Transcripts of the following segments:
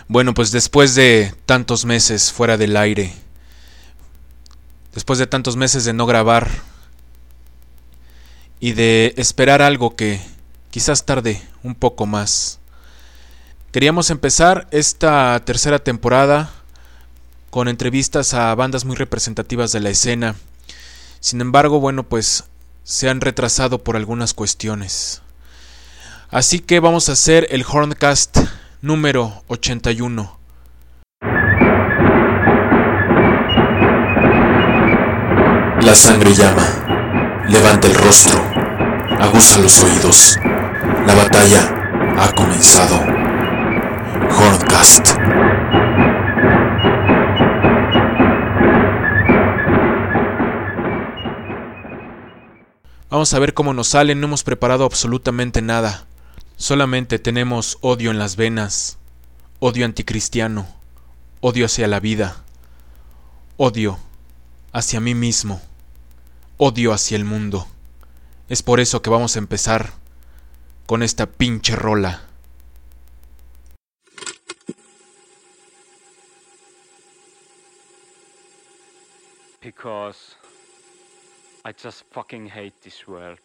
Bueno, pues después de tantos meses fuera del aire, después de tantos meses de no grabar y de esperar algo que quizás tarde un poco más, queríamos empezar esta tercera temporada con entrevistas a bandas muy representativas de la escena. Sin embargo, bueno, pues se han retrasado por algunas cuestiones. Así que vamos a hacer el Horncast número 81. La sangre llama, levanta el rostro, aguza los oídos. La batalla ha comenzado. Horncast. Vamos a ver cómo nos sale. No hemos preparado absolutamente nada. Solamente tenemos odio en las venas, odio anticristiano, odio hacia la vida, odio hacia mí mismo, odio hacia el mundo. Es por eso que vamos a empezar con esta pinche rola. Because I just fucking hate this world.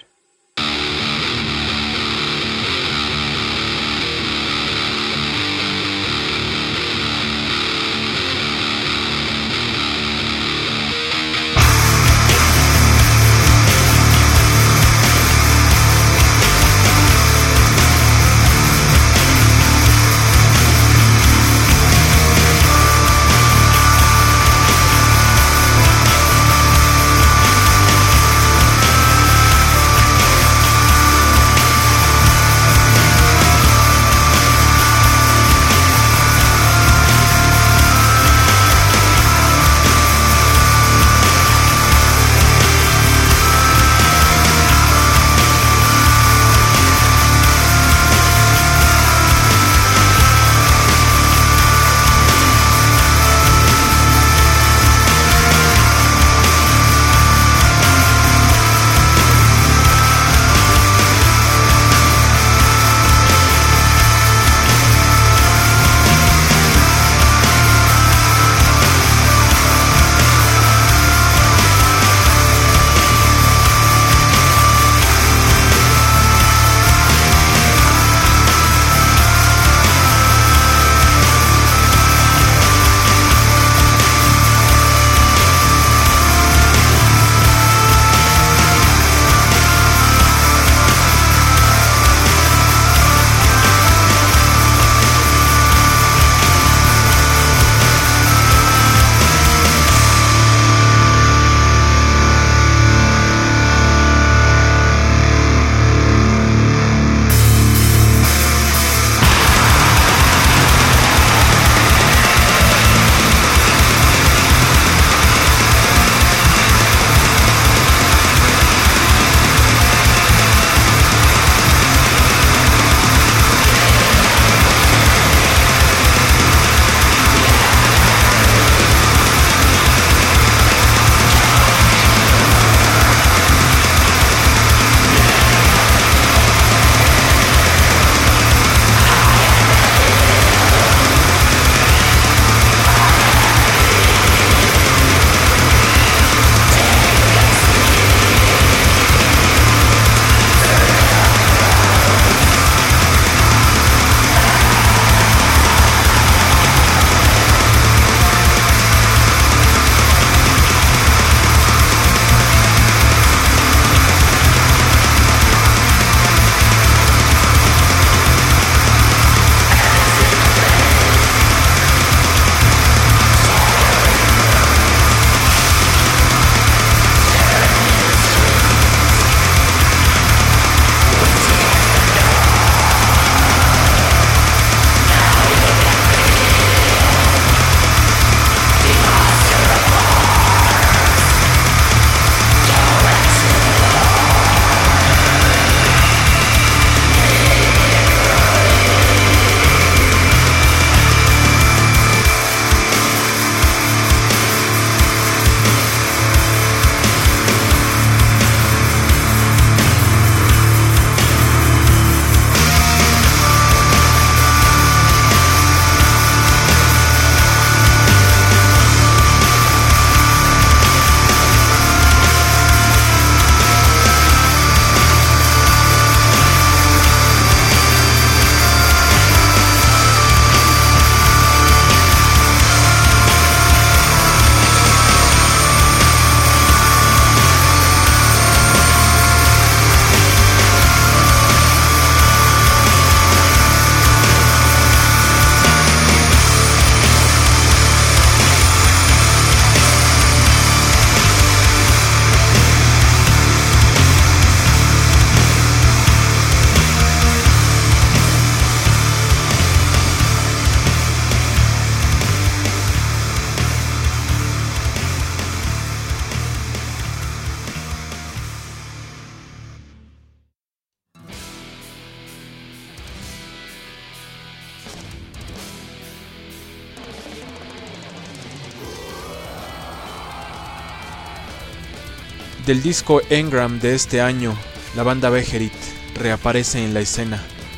Del disco Engram de este año, la banda Beherit reaparece en la escena.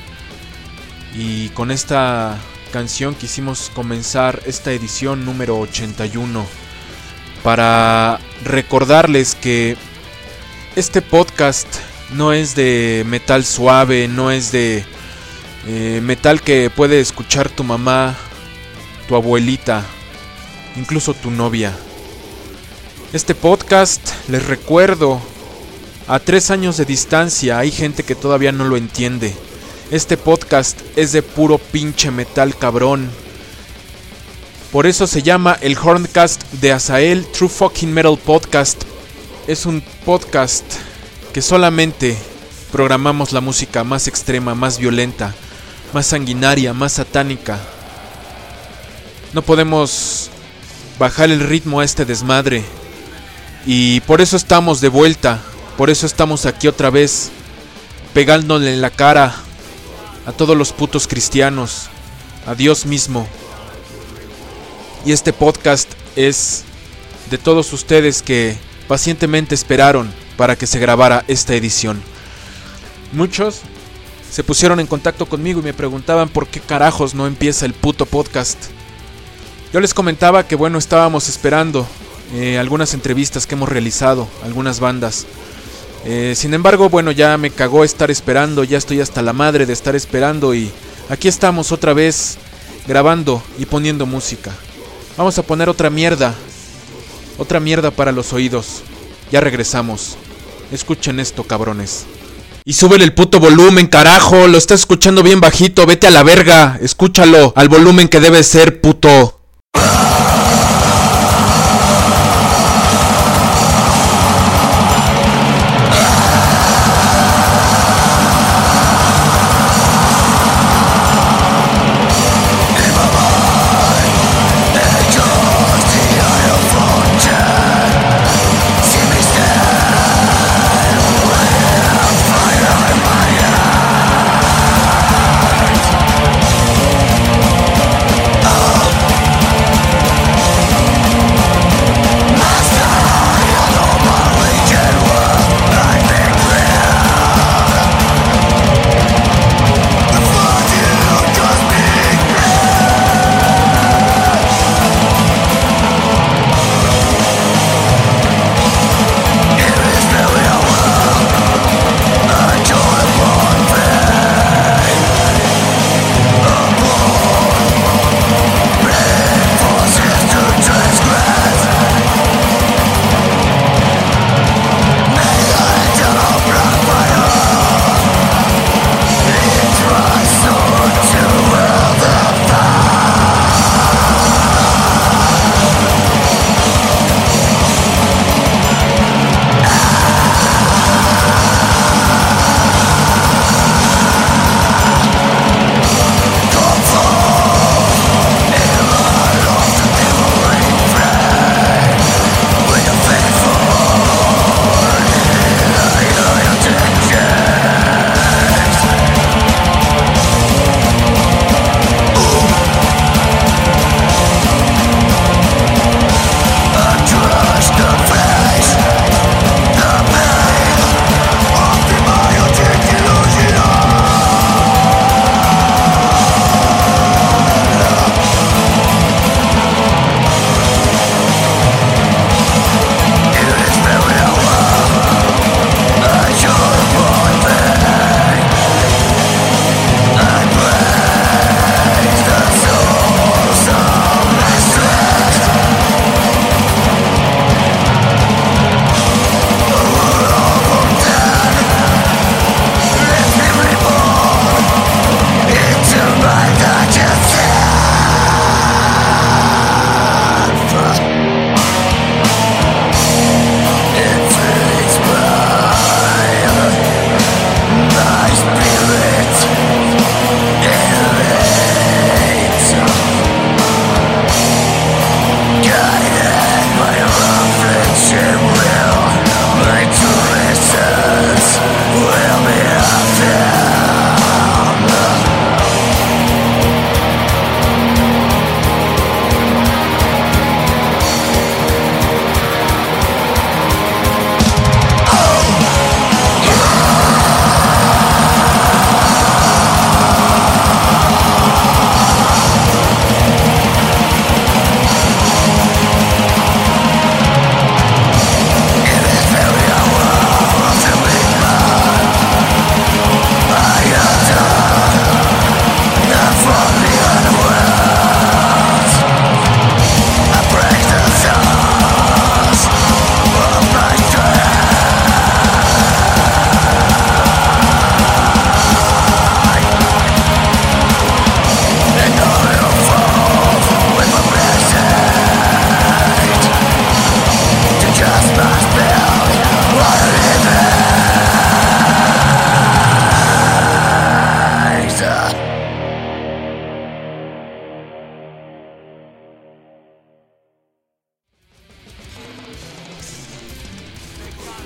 Y con esta canción quisimos comenzar esta edición número 81 para recordarles que este podcast no es de metal suave, no es de metal que puede escuchar tu mamá, tu abuelita, incluso tu novia. Este podcast, les recuerdo, a 3 años de distancia hay gente que todavía no lo entiende. Este podcast es de puro pinche metal cabrón. Por eso se llama el Horncast de Azael, True Fucking Metal Podcast. Es un podcast que solamente programamos la música más extrema, más violenta, más sanguinaria, más satánica. No podemos bajar el ritmo a este desmadre. Y por eso estamos de vuelta, por eso estamos aquí otra vez, pegándole en la cara a todos los putos cristianos, a Dios mismo. Y este podcast es de todos ustedes que pacientemente esperaron para que se grabara esta edición. Muchos se pusieron en contacto conmigo y me preguntaban por qué carajos no empieza el puto podcast. Yo les comentaba que bueno, estábamos esperando algunas entrevistas que hemos realizado, algunas bandas. Sin embargo, bueno, ya me cagó estar esperando, ya estoy hasta la madre de estar esperando y aquí estamos otra vez grabando y poniendo música. Vamos a poner otra mierda para los oídos. Ya regresamos. Escuchen esto, cabrones. Y súbele el puto volumen, carajo, lo estás escuchando bien bajito, vete a la verga, escúchalo al volumen que debe ser, puto.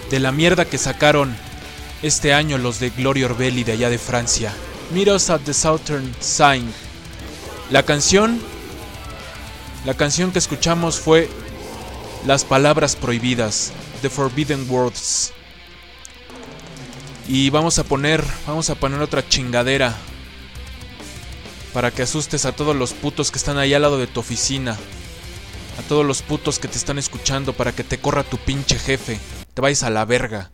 de la mierda que sacaron este año los de Gloria Orbelli de allá de Francia. Meet Us at the Southern Sign. La canción que escuchamos fue Las Palabras Prohibidas, The Forbidden Words. Y vamos a poner otra chingadera para que asustes a todos los putos que están ahí al lado de tu oficina, a todos los putos que te están escuchando, para que te corra tu pinche jefe, te vayas a la verga.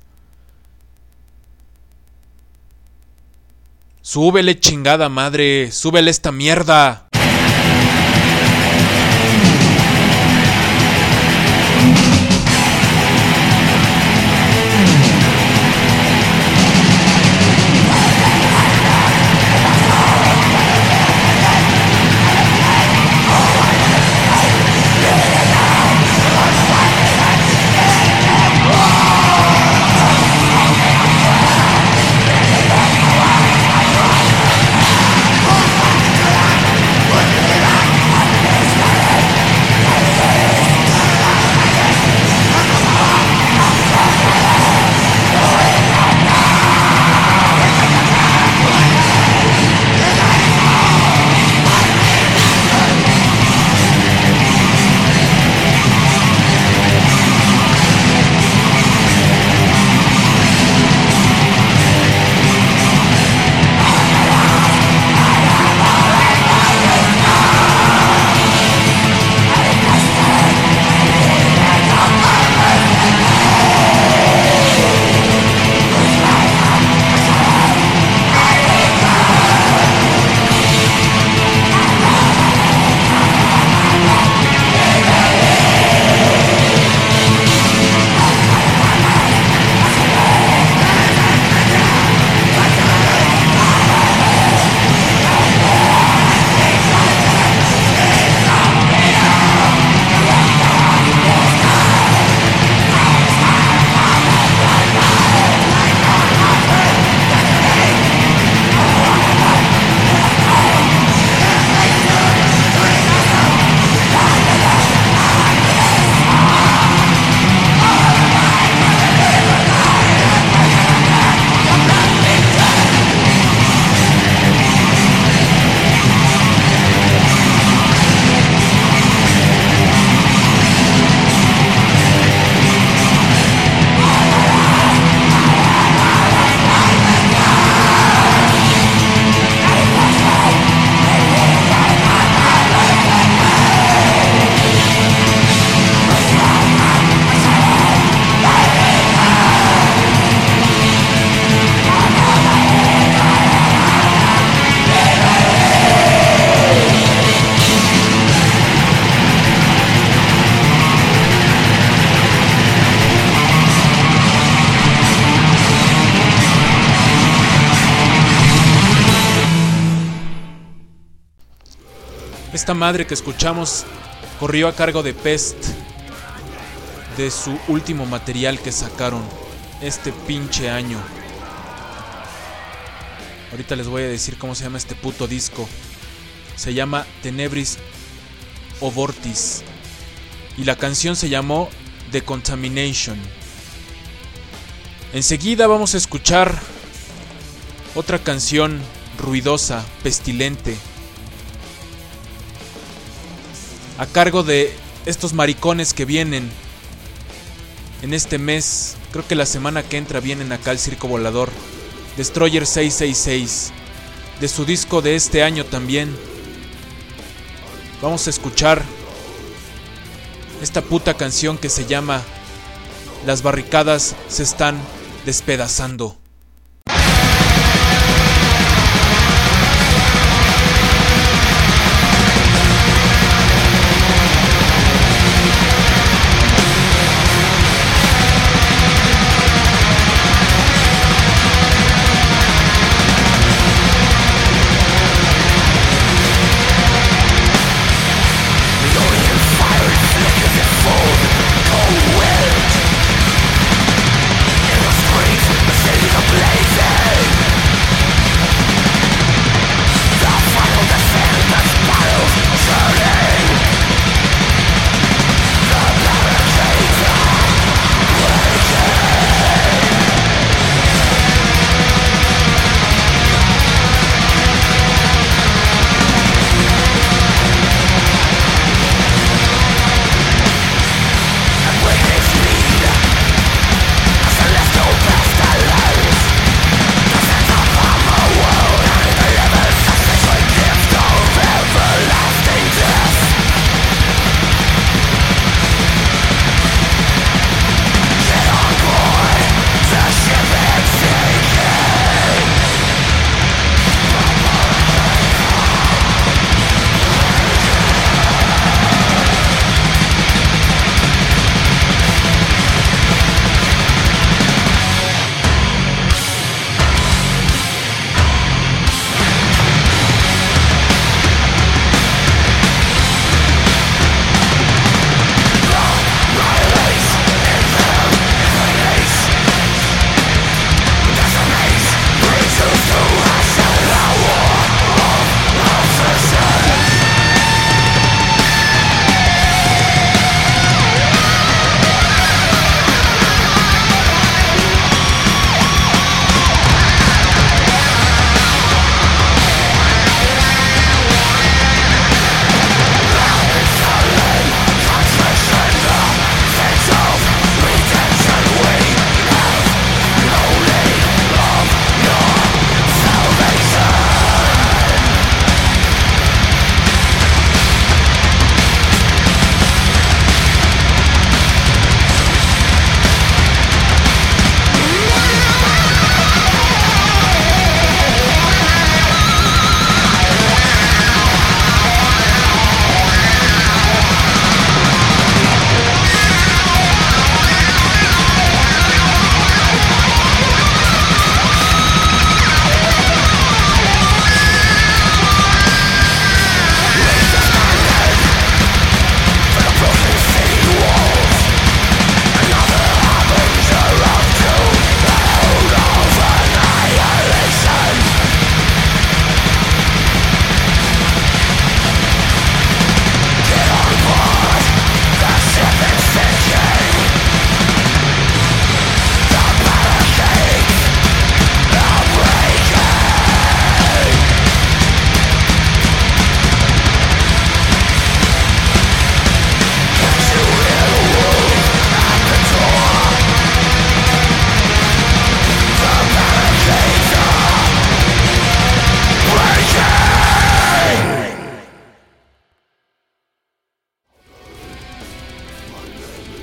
Súbele, chingada madre, súbele esta mierda. Esta madre que escuchamos corrió a cargo de Pest, de su último material que sacaron este pinche año. Ahorita les voy a decir cómo se llama este puto disco. Se llama Tenebris Ovortis y la canción se llamó The Contamination. Enseguida vamos a escuchar otra canción ruidosa, pestilente, a cargo de estos maricones que vienen en este mes. Creo que la semana que entra vienen acá al Circo Volador. Destroyer 666, de su disco de este año también. Vamos a escuchar esta puta canción que se llama Las barricadas se están despedazando. Cold wind in the streets, the cities of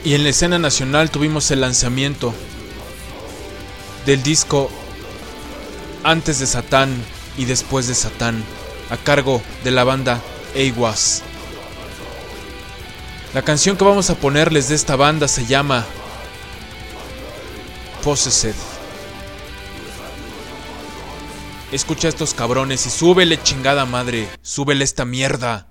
Y en la escena nacional tuvimos el lanzamiento del disco Antes de Satán y Después de Satán, a cargo de la banda AWAS. La canción que vamos a ponerles de esta banda se llama Possessed. Escucha a estos cabrones y súbele, chingada madre, súbele esta mierda.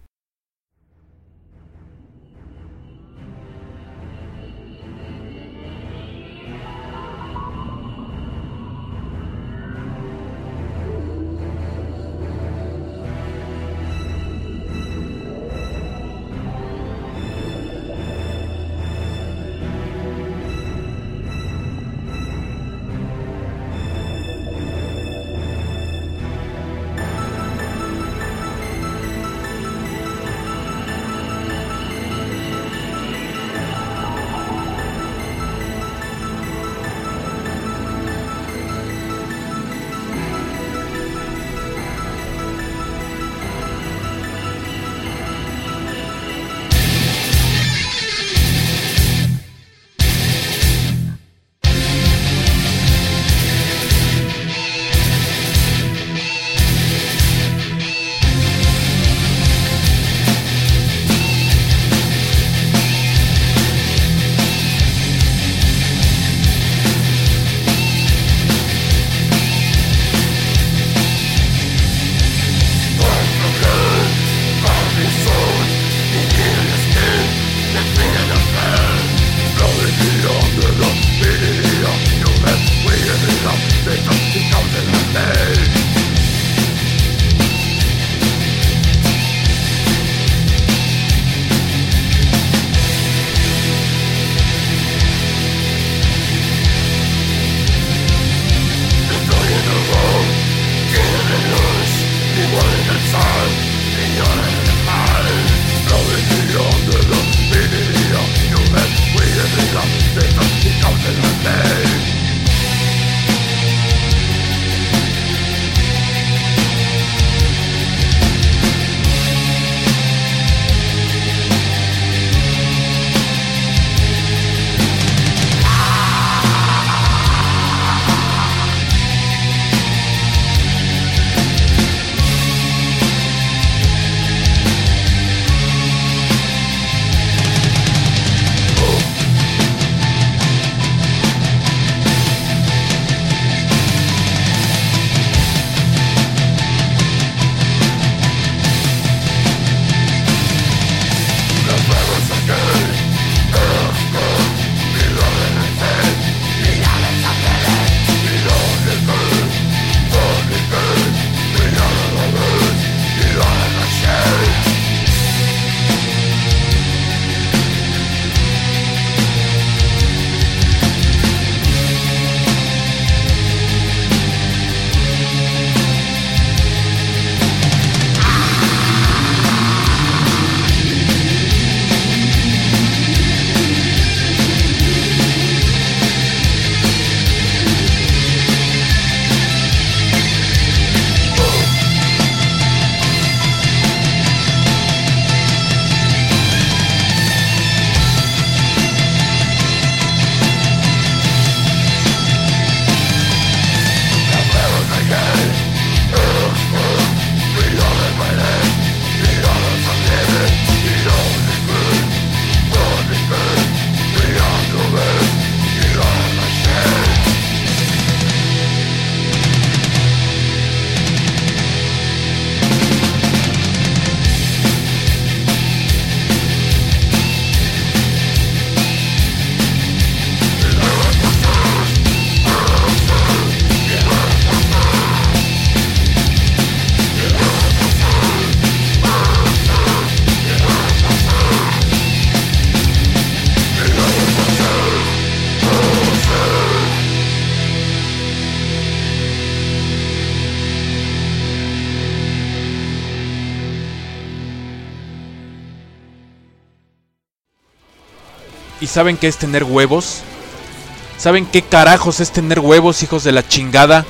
¿Y saben qué es tener huevos? ¿Saben qué carajos es tener huevos, hijos de la chingada?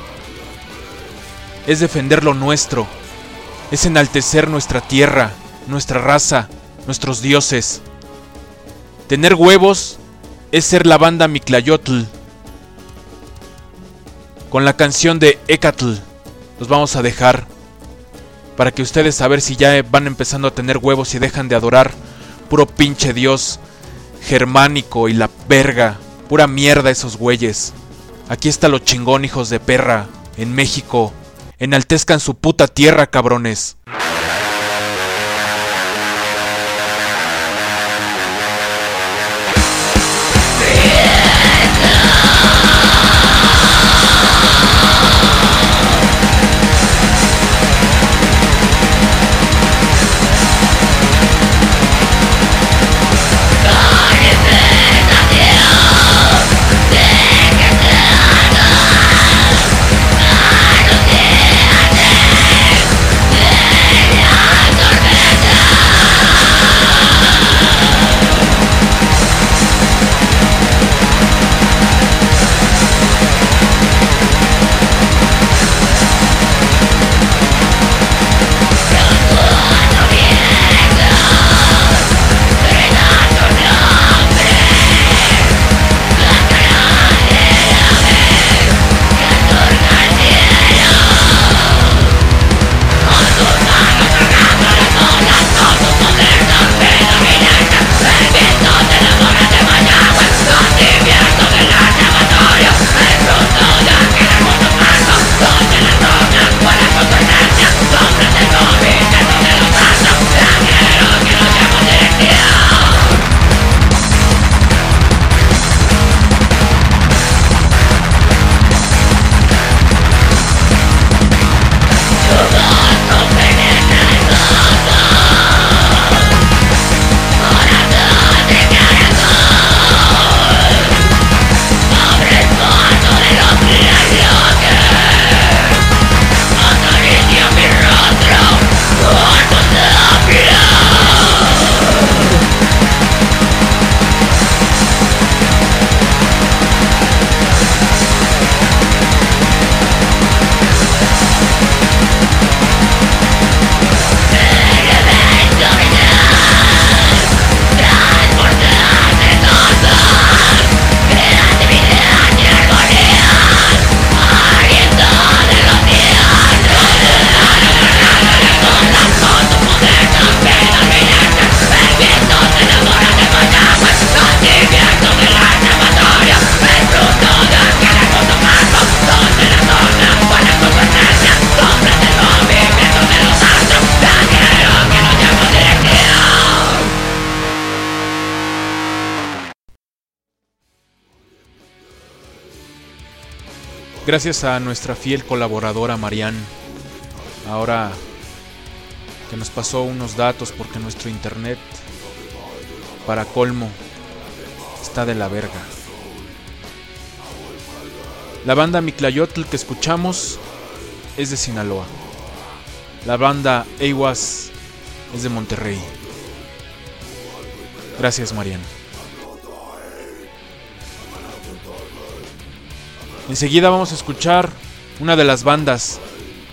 Es defender lo nuestro. Es enaltecer nuestra tierra, nuestra raza, nuestros dioses. Tener huevos es ser la banda Mictlayotl. Con la canción de Ecatl los vamos a dejar para que ustedes a ver si ya van empezando a tener huevos y dejan de adorar puro pinche dios germánico y la verga. Pura mierda esos güeyes. Aquí está lo chingón, hijos de perra. En México. Enaltezcan su puta tierra, cabrones. Gracias a nuestra fiel colaboradora Marianne, ahora que nos pasó unos datos porque nuestro internet, para colmo, está de la verga. La banda Mictlayotl que escuchamos es de Sinaloa. La banda Aiwas es de Monterrey. Gracias, Marianne. Enseguida vamos a escuchar una de las bandas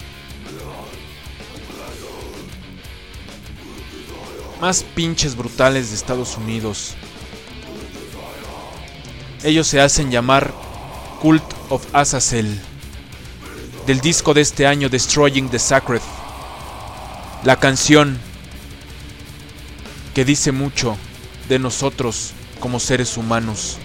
más pinches brutales de Estados Unidos. Ellos se hacen llamar Cult of Azazel, del disco de este año Destroying the Sacred. La canción que dice mucho de nosotros como seres humanos.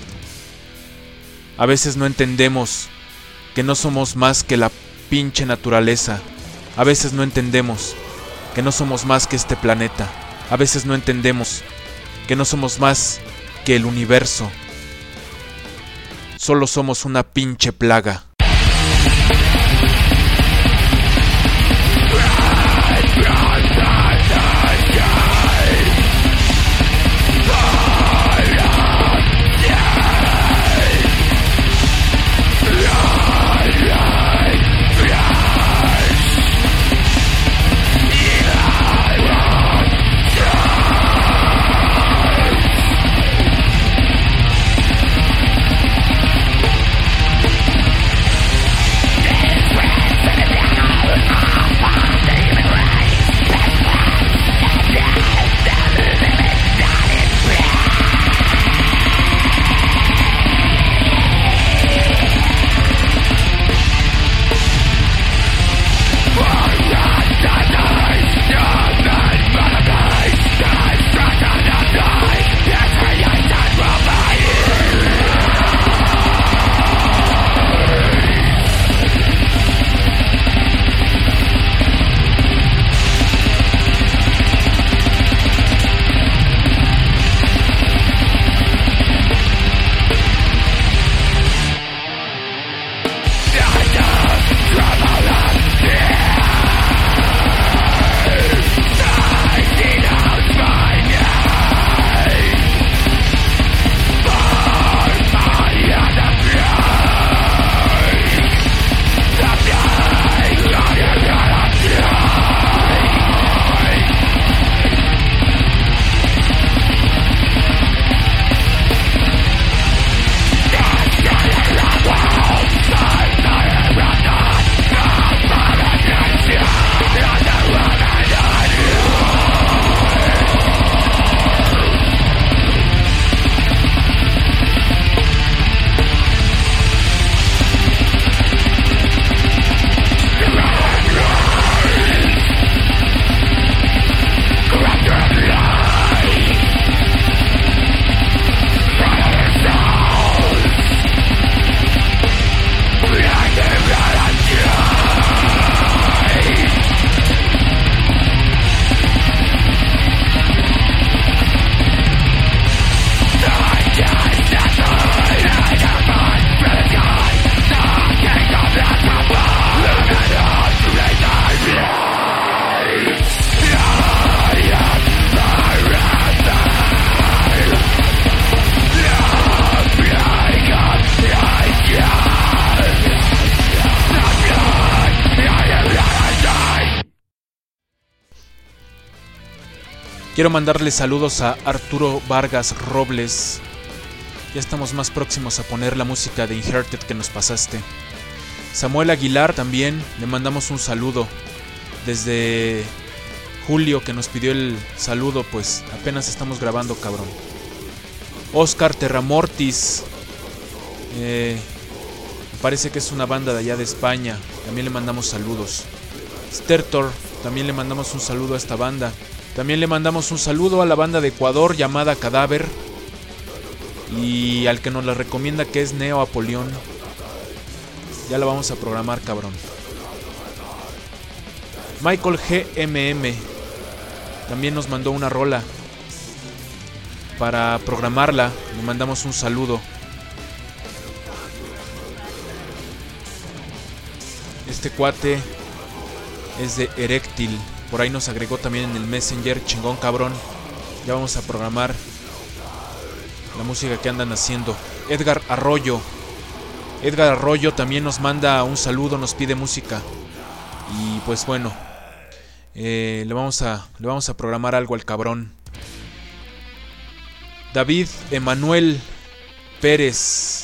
A veces no entendemos que no somos más que la pinche naturaleza. A veces no entendemos que no somos más que este planeta. A veces no entendemos que no somos más que el universo. Solo somos una pinche plaga. Quiero mandarle saludos a Arturo Vargas Robles. Ya estamos más próximos a poner la música de Inherited que nos pasaste. Samuel Aguilar también, le mandamos un saludo. Desde Julio que nos pidió el saludo, pues apenas estamos grabando, cabrón. Oscar Terramortis, parece que es una banda de allá de España, también le mandamos saludos. Stertor, también le mandamos un saludo a esta banda. También le mandamos un saludo a la banda de Ecuador llamada Cadáver. Y al que nos la recomienda, que es Neo Apolión. Ya la vamos a programar, cabrón. Michael GMM también nos mandó una rola para programarla. Le mandamos un saludo. Este cuate es de Erectil. Por ahí nos agregó también en el Messenger. Chingón, cabrón. Ya vamos a programar la música que andan haciendo. Edgar Arroyo. Edgar Arroyo también nos manda un saludo, nos pide música. Y pues bueno, le vamos a programar algo al cabrón. David Emanuel Pérez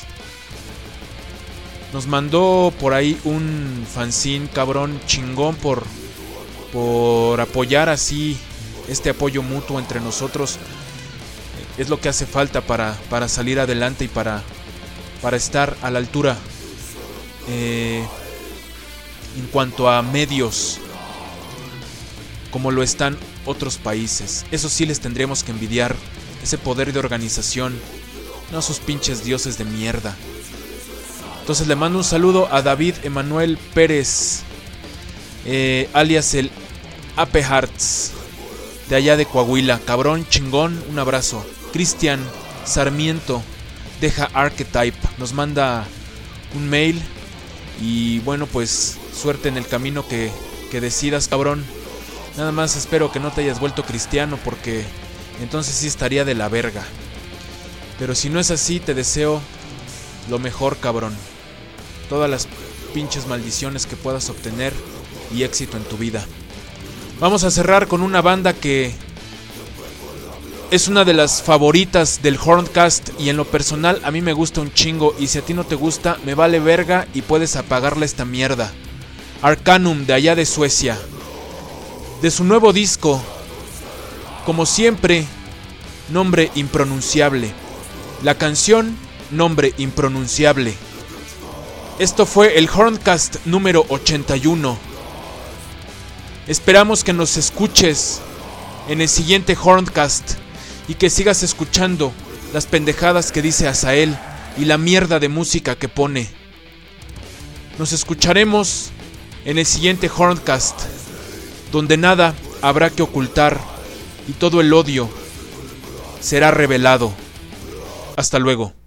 nos mandó por ahí un fanzine, cabrón, chingón por apoyar así, este apoyo mutuo entre nosotros. Es lo que hace falta para salir adelante y para estar a la altura en cuanto a medios, como lo están otros países. Eso sí les tendríamos que envidiar, ese poder de organización, no sus pinches dioses de mierda. Entonces le mando un saludo a David Emanuel Pérez, alias el Ape Hearts, de allá de Coahuila. Cabrón, chingón, un abrazo. Cristian Sarmiento, deja Archetype, nos manda un mail. Y bueno, pues suerte en el camino que decidas, cabrón. Nada más espero que no te hayas vuelto cristiano, porque entonces sí estaría de la verga. Pero si no es así, te deseo lo mejor, cabrón. Todas las pinches maldiciones que puedas obtener y éxito en tu vida. Vamos a cerrar con una banda que es una de las favoritas del Horncast, y en lo personal a mí me gusta un chingo, y si a ti no te gusta, me vale verga y puedes apagarle esta mierda. Arcanum, de allá de Suecia. De su nuevo disco, como siempre, nombre impronunciable. La canción, nombre impronunciable. Esto fue el Horncast número 81. Esperamos que nos escuches en el siguiente Horncast y que sigas escuchando las pendejadas que dice Azael y la mierda de música que pone. Nos escucharemos en el siguiente Horncast, donde nada habrá que ocultar y todo el odio será revelado. Hasta luego.